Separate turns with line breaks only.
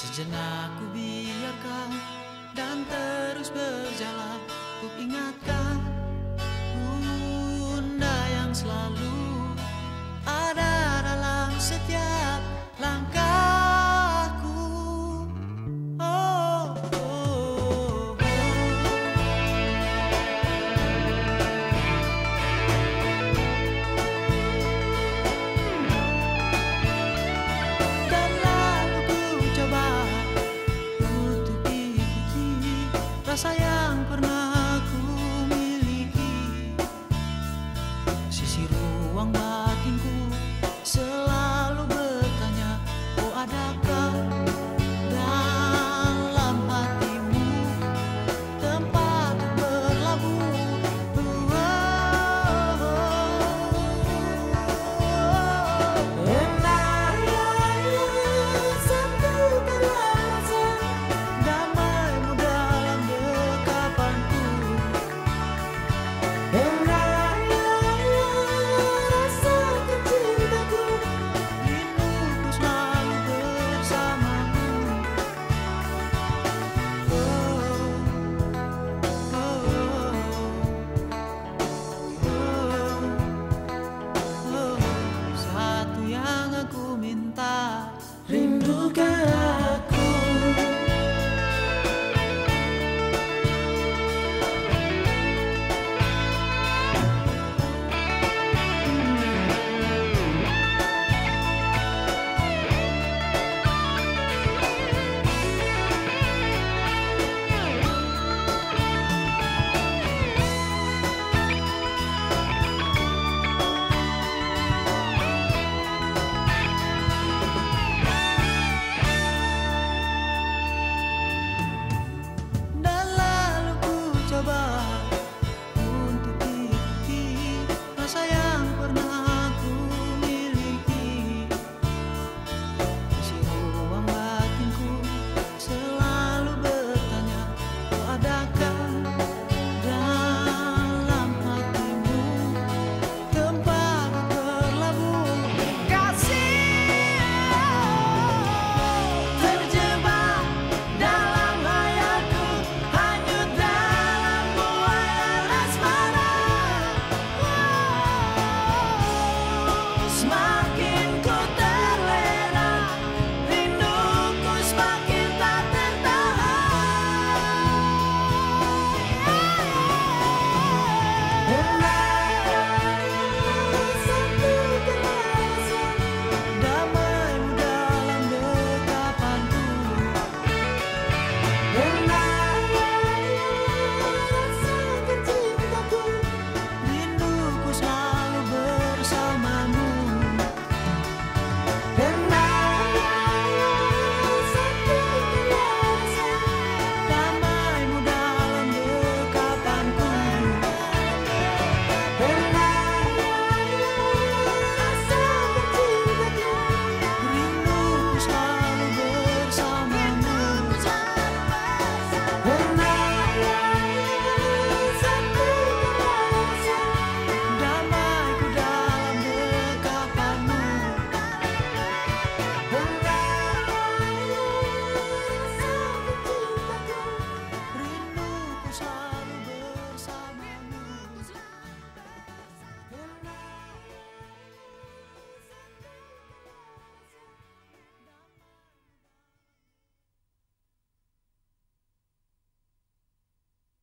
Sejenak ku biarkan dan terus berjalan, ku ingatkan Bunda yang selalu ada dalam setiap langkahku. Oh, oh, oh. Dan lalu ku coba untuk ikuti rasa yang pernah ku miliki. Sisi ruang batinku selalu bertanya, oh adakah dalam hatimu tempat berlabuh? Satukan rasa damaimu dalam dekapanku. Rasakan cintaku, rinduku selalu bersamamu. Satu yang aku minta, rindukan